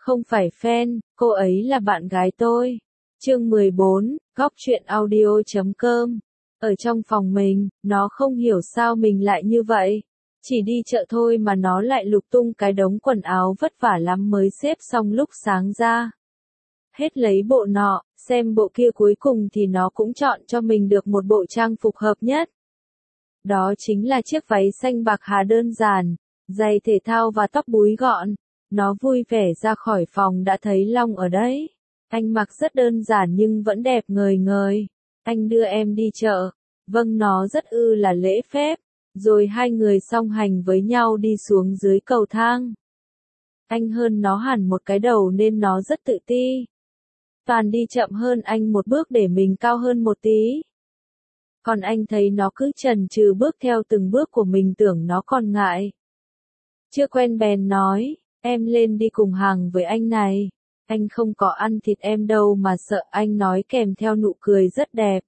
Không phải fan, cô ấy là bạn gái tôi. Chương 14, góc truyện audio.com. Ở trong phòng mình, nó không hiểu sao mình lại như vậy. Chỉ đi chợ thôi mà nó lại lục tung cái đống quần áo vất vả lắm mới xếp xong lúc sáng ra. Hết lấy bộ nọ, xem bộ kia cuối cùng thì nó cũng chọn cho mình được một bộ trang phục hợp nhất. Đó chính là chiếc váy xanh bạc hà đơn giản, giày thể thao và tóc búi gọn. Nó vui vẻ ra khỏi phòng đã thấy Long ở đấy. Anh mặc rất đơn giản nhưng vẫn đẹp ngời ngời. Anh đưa em đi chợ. Vâng, nó rất là lễ phép. Rồi hai người song hành với nhau đi xuống dưới cầu thang. Anh hơn nó hẳn một cái đầu nên nó rất tự ti. Toàn đi chậm hơn anh một bước để mình cao hơn một tí. Còn anh thấy nó cứ chần chừ bước theo từng bước của mình tưởng nó còn ngại. Chưa quen bèn nói, em lên đi cùng hàng với anh này. Anh không có ăn thịt em đâu mà sợ, anh nói kèm theo nụ cười rất đẹp.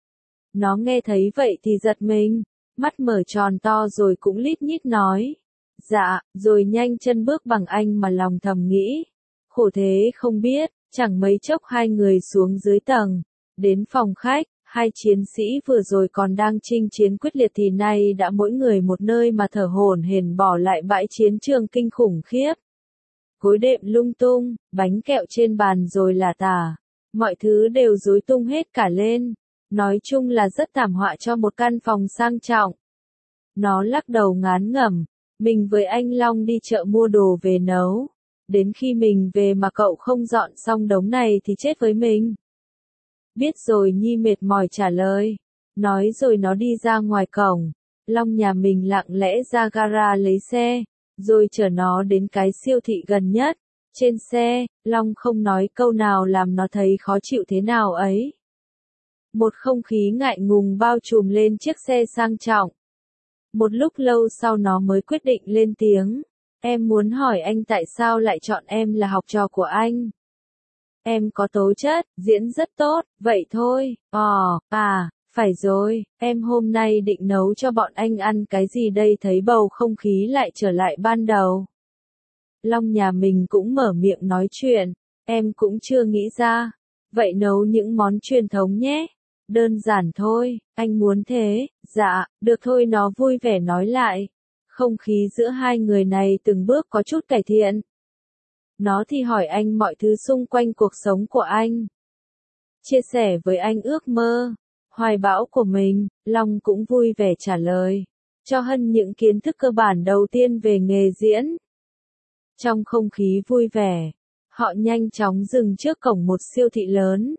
Nó nghe thấy vậy thì giật mình, mắt mở tròn to rồi cũng lít nhít nói. Dạ, rồi nhanh chân bước bằng anh mà lòng thầm nghĩ. Khổ thế không biết, chẳng mấy chốc hai người xuống dưới tầng. Đến phòng khách, hai chiến sĩ vừa rồi còn đang chinh chiến quyết liệt thì nay đã mỗi người một nơi mà thở hổn hển bỏ lại bãi chiến trường kinh khủng khiếp. Gối đệm lung tung, bánh kẹo trên bàn rồi là tả. Mọi thứ đều rối tung hết cả lên. Nói chung là rất thảm họa cho một căn phòng sang trọng. Nó lắc đầu ngán ngẩm. Mình với anh Long đi chợ mua đồ về nấu. Đến khi mình về mà cậu không dọn xong đống này thì chết với mình. Biết rồi Nhi mệt mỏi trả lời. Nói rồi nó đi ra ngoài cổng. Long nhà mình lặng lẽ ra gara lấy xe. Rồi chở nó đến cái siêu thị gần nhất. Trên xe, Long không nói câu nào làm nó thấy khó chịu thế nào ấy. Một không khí ngại ngùng bao trùm lên chiếc xe sang trọng. Một lúc lâu sau nó mới quyết định lên tiếng. Em muốn hỏi anh tại sao lại chọn em là học trò của anh. Em có tố chất, diễn rất tốt, vậy thôi. Phải rồi, em hôm nay định nấu cho bọn anh ăn cái gì đây, thấy bầu không khí lại trở lại ban đầu. Long nhà mình cũng mở miệng nói chuyện, em cũng chưa nghĩ ra. Vậy nấu những món truyền thống nhé. Đơn giản thôi, anh muốn thế. Dạ, được thôi, nó vui vẻ nói lại. Không khí giữa hai người này từng bước có chút cải thiện. Nó thì hỏi anh mọi thứ xung quanh cuộc sống của anh. Chia sẻ với anh ước mơ, hoài bão của mình. Long cũng vui vẻ trả lời. Cho Hân những kiến thức cơ bản đầu tiên về nghề diễn. Trong không khí vui vẻ, họ nhanh chóng dừng trước cổng một siêu thị lớn.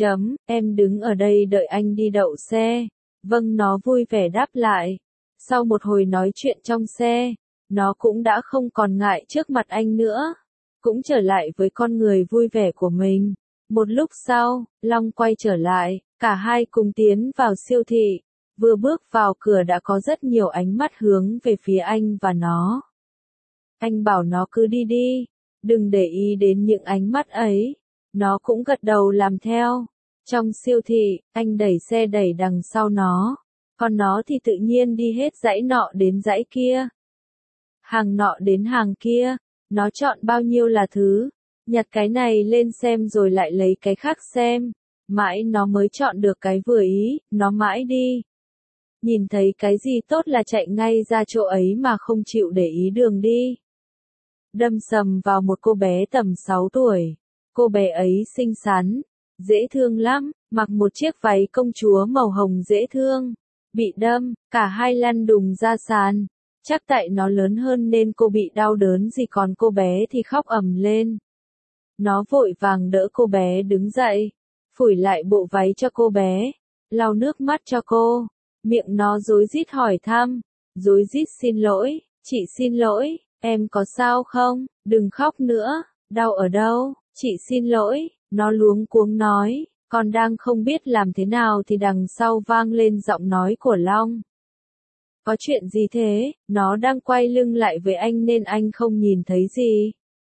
Em đứng ở đây đợi anh đi đậu xe. Vâng, nó vui vẻ đáp lại. Sau một hồi nói chuyện trong xe, nó cũng đã không còn ngại trước mặt anh nữa. Cũng trở lại với con người vui vẻ của mình. Một lúc sau, Long quay trở lại, cả hai cùng tiến vào siêu thị. Vừa bước vào cửa đã có rất nhiều ánh mắt hướng về phía anh và nó. Anh bảo nó cứ đi đi, đừng để ý đến những ánh mắt ấy. Nó cũng gật đầu làm theo. Trong siêu thị, anh đẩy xe đẩy đằng sau nó. Còn nó thì tự nhiên đi hết dãy nọ đến dãy kia. Hàng nọ đến hàng kia. Nó chọn bao nhiêu là thứ. Nhặt cái này lên xem rồi lại lấy cái khác xem. Mãi nó mới chọn được cái vừa ý, nó mãi đi. Nhìn thấy cái gì tốt là chạy ngay ra chỗ ấy mà không chịu để ý đường đi. Đâm sầm vào một cô bé tầm 6 tuổi. Cô bé ấy xinh xắn, dễ thương lắm, mặc một chiếc váy công chúa màu hồng dễ thương. Bị đâm, cả hai lăn đùng ra sàn. Chắc tại nó lớn hơn nên cô bị đau đớn gì, còn cô bé thì khóc ầm lên. Nó vội vàng đỡ cô bé đứng dậy, phủi lại bộ váy cho cô bé, lau nước mắt cho cô. Miệng nó rối rít hỏi thăm, rối rít xin lỗi, chị xin lỗi, em có sao không, đừng khóc nữa, đau ở đâu, chị xin lỗi, nó luống cuống nói, còn đang không biết làm thế nào thì đằng sau vang lên giọng nói của Long. Có chuyện gì thế? Nó đang quay lưng lại với anh nên anh không nhìn thấy gì.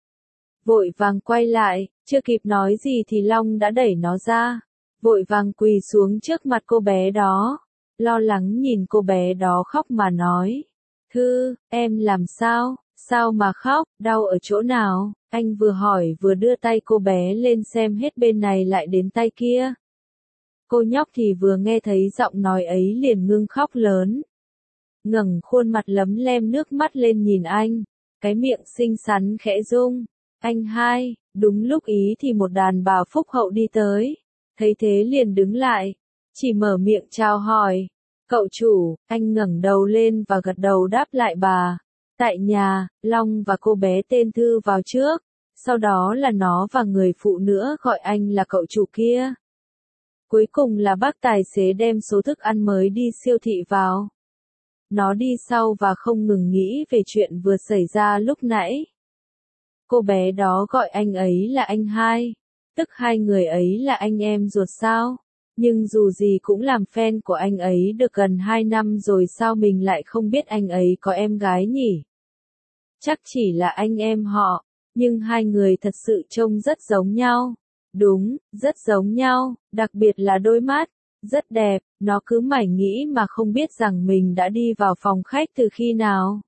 Vội vàng quay lại, chưa kịp nói gì thì Long đã đẩy nó ra. Vội vàng quỳ xuống trước mặt cô bé đó. Lo lắng nhìn cô bé đó khóc mà nói. Thư, em làm sao? Sao mà khóc, đau ở chỗ nào? Anh vừa hỏi vừa đưa tay cô bé lên xem hết bên này lại đến tay kia. Cô nhóc thì vừa nghe thấy giọng nói ấy liền ngưng khóc lớn. Ngẩng khuôn mặt lấm lem nước mắt lên nhìn anh, cái miệng xinh xắn khẽ rung. Anh hai, đúng lúc ý thì một đàn bà phúc hậu đi tới. Thấy thế liền đứng lại, chỉ mở miệng chào hỏi. Cậu chủ, anh ngẩng đầu lên và gật đầu đáp lại bà. Tại nhà, Long và cô bé tên Thư vào trước, sau đó là nó và người phụ nữa gọi anh là cậu chủ kia. Cuối cùng là bác tài xế đem số thức ăn mới đi siêu thị vào. Nó đi sau và không ngừng nghĩ về chuyện vừa xảy ra lúc nãy. Cô bé đó gọi anh ấy là anh hai, tức hai người ấy là anh em ruột sao? Nhưng dù gì cũng làm fan của anh ấy được gần 2 năm rồi sao mình lại không biết anh ấy có em gái nhỉ? Chắc chỉ là anh em họ, nhưng hai người thật sự trông rất giống nhau. Đúng, rất giống nhau, đặc biệt là đôi mắt, rất đẹp, nó cứ mải nghĩ mà không biết rằng mình đã đi vào phòng khách từ khi nào.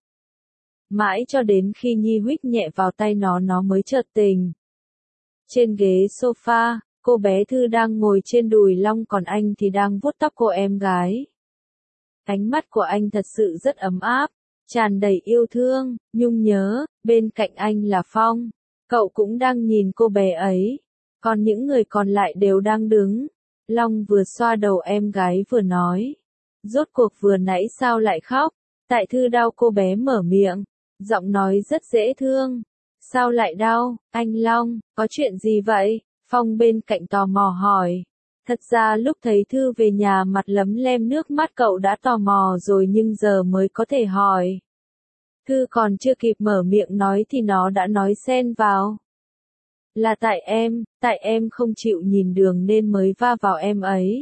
Mãi cho đến khi Nhi huých nhẹ vào tay nó mới chợt tỉnh. Trên ghế sofa, cô bé Thư đang ngồi trên đùi Long còn anh thì đang vuốt tóc cô em gái. Ánh mắt của anh thật sự rất ấm áp, tràn đầy yêu thương, nhung nhớ, bên cạnh anh là Phong. Cậu cũng đang nhìn cô bé ấy, còn những người còn lại đều đang đứng. Long vừa xoa đầu em gái vừa nói. Rốt cuộc vừa nãy sao lại khóc? Tại Thư đau cô bé mở miệng, giọng nói rất dễ thương. Sao lại đau, anh Long, có chuyện gì vậy? Phong bên cạnh tò mò hỏi. Thật ra lúc thấy Thư về nhà mặt lấm lem nước mắt cậu đã tò mò rồi nhưng giờ mới có thể hỏi. Thư còn chưa kịp mở miệng nói thì nó đã nói xen vào. Là tại em không chịu nhìn đường nên mới va vào em ấy.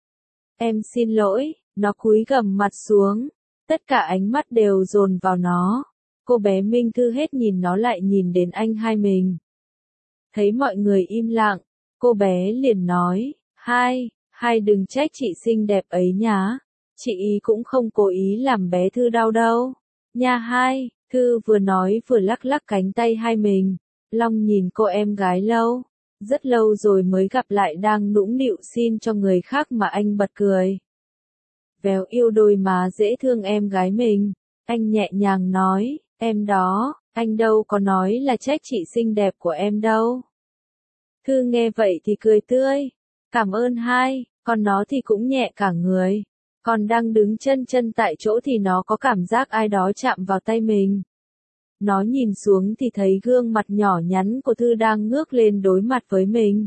Em xin lỗi, nó cúi gằm mặt xuống. Tất cả ánh mắt đều dồn vào nó. Cô bé Minh Thư hết nhìn nó lại nhìn đến anh hai mình. Thấy mọi người im lặng, cô bé liền nói, hai đừng trách chị xinh đẹp ấy nhá. Chị ý cũng không cố ý làm bé Thư đau đâu. Nha hai, Thư vừa nói vừa lắc lắc cánh tay hai mình. Long nhìn cô em gái lâu, rất lâu rồi mới gặp lại đang nũng nịu xin cho người khác mà anh bật cười. Véo yêu đôi má dễ thương em gái mình, anh nhẹ nhàng nói, em đó, anh đâu có nói là trách chị xinh đẹp của em đâu. Thư nghe vậy thì cười tươi, cảm ơn hai, còn nó thì cũng nhẹ cả người. Còn đang đứng chân tại chỗ thì nó có cảm giác ai đó chạm vào tay mình. Nó nhìn xuống thì thấy gương mặt nhỏ nhắn của Thư đang ngước lên đối mặt với mình.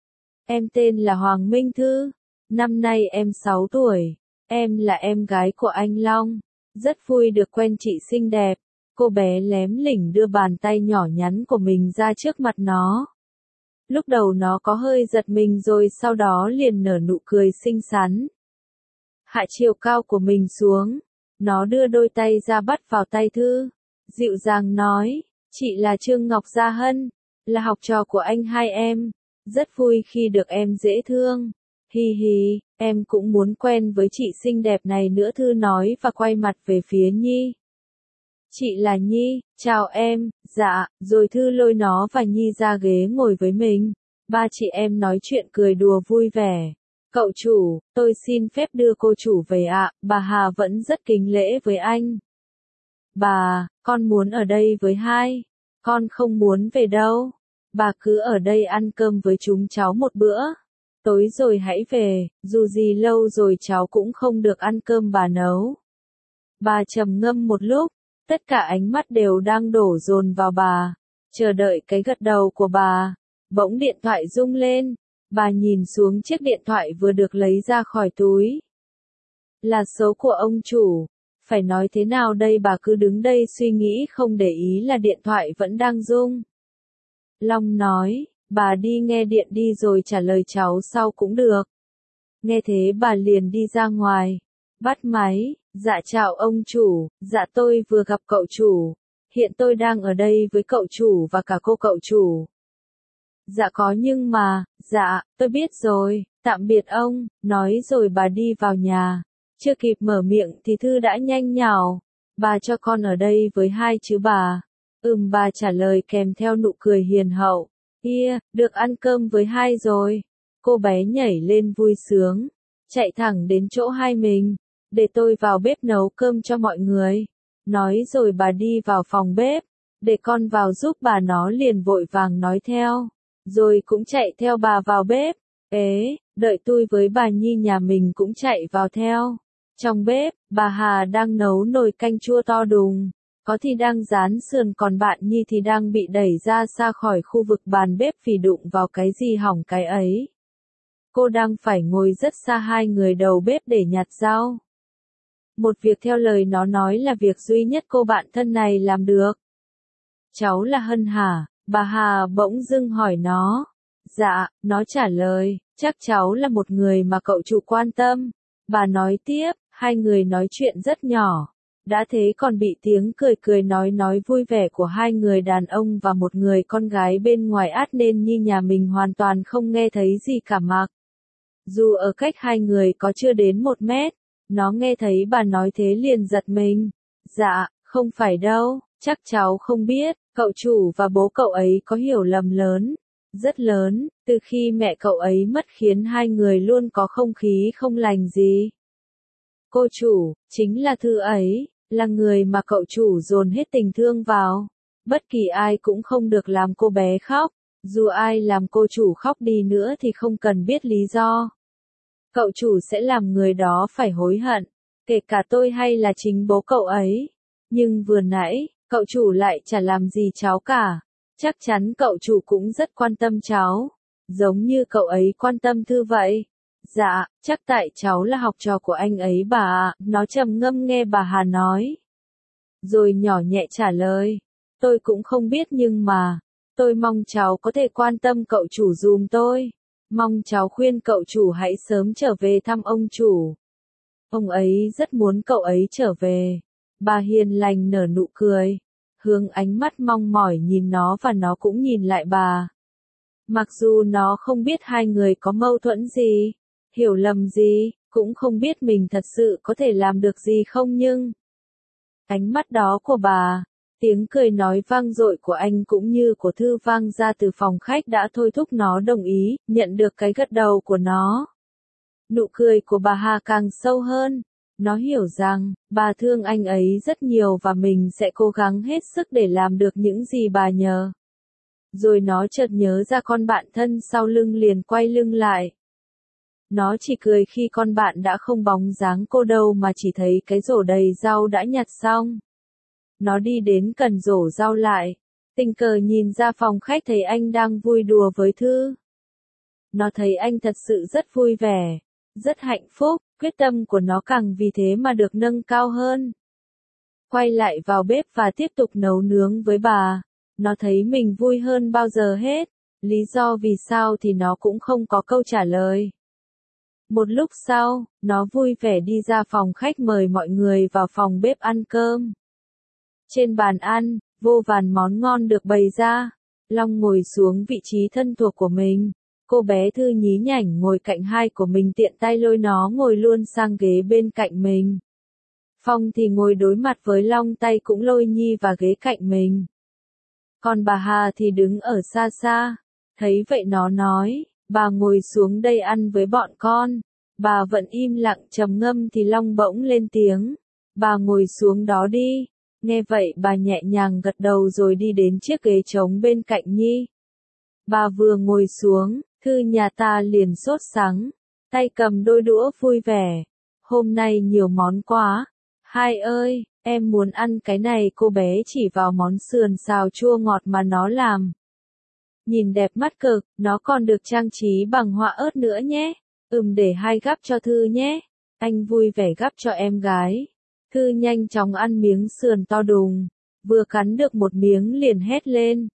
Em tên là Hoàng Minh Thư, năm nay em 6 tuổi, em là em gái của anh Long, rất vui được quen chị xinh đẹp. Cô bé lém lỉnh đưa bàn tay nhỏ nhắn của mình ra trước mặt nó. Lúc đầu nó có hơi giật mình rồi sau đó liền nở nụ cười xinh xắn. Hạ chiều cao của mình xuống, nó đưa đôi tay ra bắt vào tay Thư. Dịu dàng nói, chị là Trương Ngọc Gia Hân, là học trò của anh hai em, rất vui khi được em dễ thương. Hi hi, em cũng muốn quen với chị xinh đẹp này nữa Thư nói và quay mặt về phía Nhi. Chị là Nhi, chào em, dạ, rồi Thư lôi nó và Nhi ra ghế ngồi với mình. Ba chị em nói chuyện cười đùa vui vẻ. Cậu chủ, tôi xin phép đưa cô chủ về ạ, bà Hà vẫn rất kính lễ với anh. Bà, con muốn ở đây với hai. Con không muốn về đâu. Bà cứ ở đây ăn cơm với chúng cháu một bữa. Tối rồi hãy về, dù gì lâu rồi cháu cũng không được ăn cơm bà nấu. Bà trầm ngâm một lúc, tất cả ánh mắt đều đang đổ dồn vào bà, chờ đợi cái gật đầu của bà. Bỗng điện thoại rung lên, bà nhìn xuống chiếc điện thoại vừa được lấy ra khỏi túi. Là số của ông chủ. Phải nói thế nào đây bà cứ đứng đây suy nghĩ không để ý là điện thoại vẫn đang rung. Long nói, bà đi nghe điện đi rồi trả lời cháu sau cũng được. Nghe thế bà liền đi ra ngoài. Bắt máy, dạ chào ông chủ, dạ tôi vừa gặp cậu chủ. Hiện tôi đang ở đây với cậu chủ và cả cô cậu chủ. Dạ có nhưng mà, dạ, tôi biết rồi, tạm biệt ông, nói rồi bà đi vào nhà. Chưa kịp mở miệng thì Thư đã nhanh nhảu. Bà cho con ở đây với hai chứ bà. Bà trả lời kèm theo nụ cười hiền hậu. Được ăn cơm với hai rồi. Cô bé nhảy lên vui sướng, chạy thẳng đến chỗ hai mình. Để tôi vào bếp nấu cơm cho mọi người. Nói rồi bà đi vào phòng bếp. Để con vào giúp bà, nó liền vội vàng nói theo. Rồi cũng chạy theo bà vào bếp. Đợi tôi với bà Nhi nhà mình cũng chạy vào theo. Trong bếp, bà Hà đang nấu nồi canh chua to đùng. Có thì đang rán sườn, còn bạn Nhi thì đang bị đẩy ra xa khỏi khu vực bàn bếp vì đụng vào cái gì hỏng cái ấy. Cô đang phải ngồi rất xa hai người đầu bếp để nhặt rau. Một việc theo lời nó nói là việc duy nhất cô bạn thân này làm được. Cháu là Hân hả? Bà Hà bỗng dưng hỏi nó. Dạ, nó trả lời, chắc cháu là một người mà cậu chủ quan tâm. Bà nói tiếp, hai người nói chuyện rất nhỏ. Đã thế còn bị tiếng cười cười nói vui vẻ của hai người đàn ông và một người con gái bên ngoài át nên Nhi nhà mình hoàn toàn không nghe thấy gì cả mặc. Dù ở cách hai người có chưa đến 1 mét, nó nghe thấy bà nói thế liền giật mình. Dạ, không phải đâu, chắc cháu không biết, cậu chủ và bố cậu ấy có hiểu lầm lớn, rất lớn, từ khi mẹ cậu ấy mất khiến hai người luôn có không khí không lành gì. Cô chủ, chính là Thư ấy, là người mà cậu chủ dồn hết tình thương vào. Bất kỳ ai cũng không được làm cô bé khóc, dù ai làm cô chủ khóc đi nữa thì không cần biết lý do. Cậu chủ sẽ làm người đó phải hối hận, kể cả tôi hay là chính bố cậu ấy. Nhưng vừa nãy, cậu chủ lại chả làm gì cháu cả. Chắc chắn cậu chủ cũng rất quan tâm cháu, giống như cậu ấy quan tâm Thư vậy. Dạ, chắc tại cháu là học trò của anh ấy bà ạ, nó trầm ngâm nghe bà Hà nói. Rồi nhỏ nhẹ trả lời, tôi cũng không biết nhưng mà, tôi mong cháu có thể quan tâm cậu chủ giùm tôi. Mong cháu khuyên cậu chủ hãy sớm trở về thăm ông chủ. Ông ấy rất muốn cậu ấy trở về. Bà hiền lành nở nụ cười, hướng ánh mắt mong mỏi nhìn nó và nó cũng nhìn lại bà. Mặc dù nó không biết hai người có mâu thuẫn gì, hiểu lầm gì, cũng không biết mình thật sự có thể làm được gì không nhưng ánh mắt đó của bà, tiếng cười nói vang dội của anh cũng như của Thư vang ra từ phòng khách đã thôi thúc nó đồng ý, nhận được cái gật đầu của nó. Nụ cười của bà Hà càng sâu hơn. Nó hiểu rằng, bà thương anh ấy rất nhiều và mình sẽ cố gắng hết sức để làm được những gì bà nhờ. Rồi nó chợt nhớ ra con bạn thân sau lưng liền quay lưng lại. Nó chỉ cười khi con bạn đã không bóng dáng cô đâu mà chỉ thấy cái rổ đầy rau đã nhặt xong. Nó đi đến cần rổ rau lại, tình cờ nhìn ra phòng khách thấy anh đang vui đùa với Thư. Nó thấy anh thật sự rất vui vẻ, rất hạnh phúc, quyết tâm của nó càng vì thế mà được nâng cao hơn. Quay lại vào bếp và tiếp tục nấu nướng với bà, nó thấy mình vui hơn bao giờ hết, lý do vì sao thì nó cũng không có câu trả lời. Một lúc sau, nó vui vẻ đi ra phòng khách mời mọi người vào phòng bếp ăn cơm. Trên bàn ăn, vô vàn món ngon được bày ra. Long ngồi xuống vị trí thân thuộc của mình. Cô bé Thư nhí nhảnh ngồi cạnh hai của mình tiện tay lôi nó ngồi luôn sang ghế bên cạnh mình. Phong thì ngồi đối mặt với Long tay cũng lôi Nhi và ghế cạnh mình. Còn bà Hà thì đứng ở xa xa. Thấy vậy nó nói, bà ngồi xuống đây ăn với bọn con. Bà vẫn im lặng trầm ngâm thì Long bỗng lên tiếng. Bà ngồi xuống đó đi. Nghe vậy bà nhẹ nhàng gật đầu rồi đi đến chiếc ghế trống bên cạnh Nhi. Bà vừa ngồi xuống, Thư nhà ta liền sốt sắng, tay cầm đôi đũa vui vẻ. Hôm nay nhiều món quá. Hai ơi, em muốn ăn cái này. Cô bé chỉ vào món sườn xào chua ngọt mà nó làm. Nhìn đẹp mắt cực, nó còn được trang trí bằng hoa ớt nữa nhé. Để hai gắp cho Thư nhé. Anh vui vẻ gắp cho em gái. Thư nhanh chóng ăn miếng sườn to đùng. Vừa cắn được một miếng liền hét lên.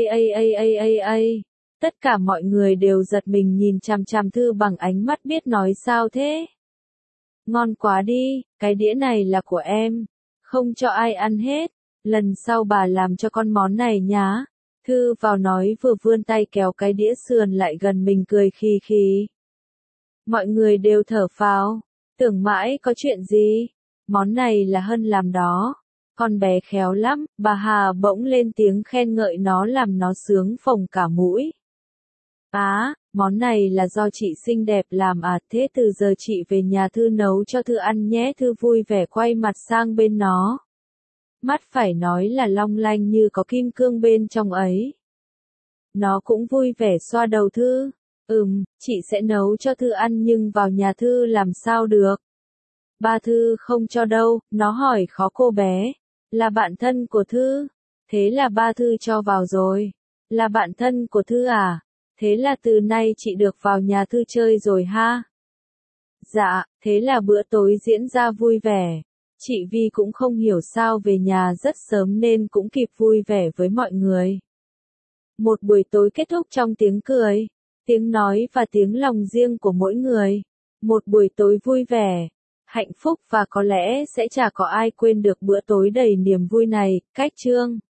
Ây. Tất cả mọi người đều giật mình nhìn chằm chằm Thư bằng ánh mắt biết nói sao thế. Ngon quá đi, cái đĩa này là của em. Không cho ai ăn hết. Lần sau bà làm cho con món này nhá. Thư vào nói vừa vươn tay kéo cái đĩa sườn lại gần mình cười khì khì. Mọi người đều thở phào. Tưởng mãi có chuyện gì. Món này là Hân làm đó. Con bé khéo lắm, bà Hà bỗng lên tiếng khen ngợi nó làm nó sướng phồng cả mũi. Món này là do chị xinh đẹp làm à, thế từ giờ chị về nhà Thư nấu cho Thư ăn nhé. Thư vui vẻ quay mặt sang bên nó. Mắt phải nói là long lanh như có kim cương bên trong ấy. Nó cũng vui vẻ xoa đầu Thư. Chị sẽ nấu cho Thư ăn nhưng vào nhà Thư làm sao được. Ba Thư không cho đâu, nó hỏi khó cô bé. Là bạn thân của Thư. Thế là ba Thư cho vào rồi. Là bạn thân của Thư à? Thế là từ nay chị được vào nhà Thư chơi rồi ha? Dạ, thế là bữa tối diễn ra vui vẻ. Chị Vi cũng không hiểu sao về nhà rất sớm nên cũng kịp vui vẻ với mọi người. Một buổi tối kết thúc trong tiếng cười, tiếng nói và tiếng lòng riêng của mỗi người. Một buổi tối vui vẻ, hạnh phúc và có lẽ sẽ chả có ai quên được bữa tối đầy niềm vui này. Cách chương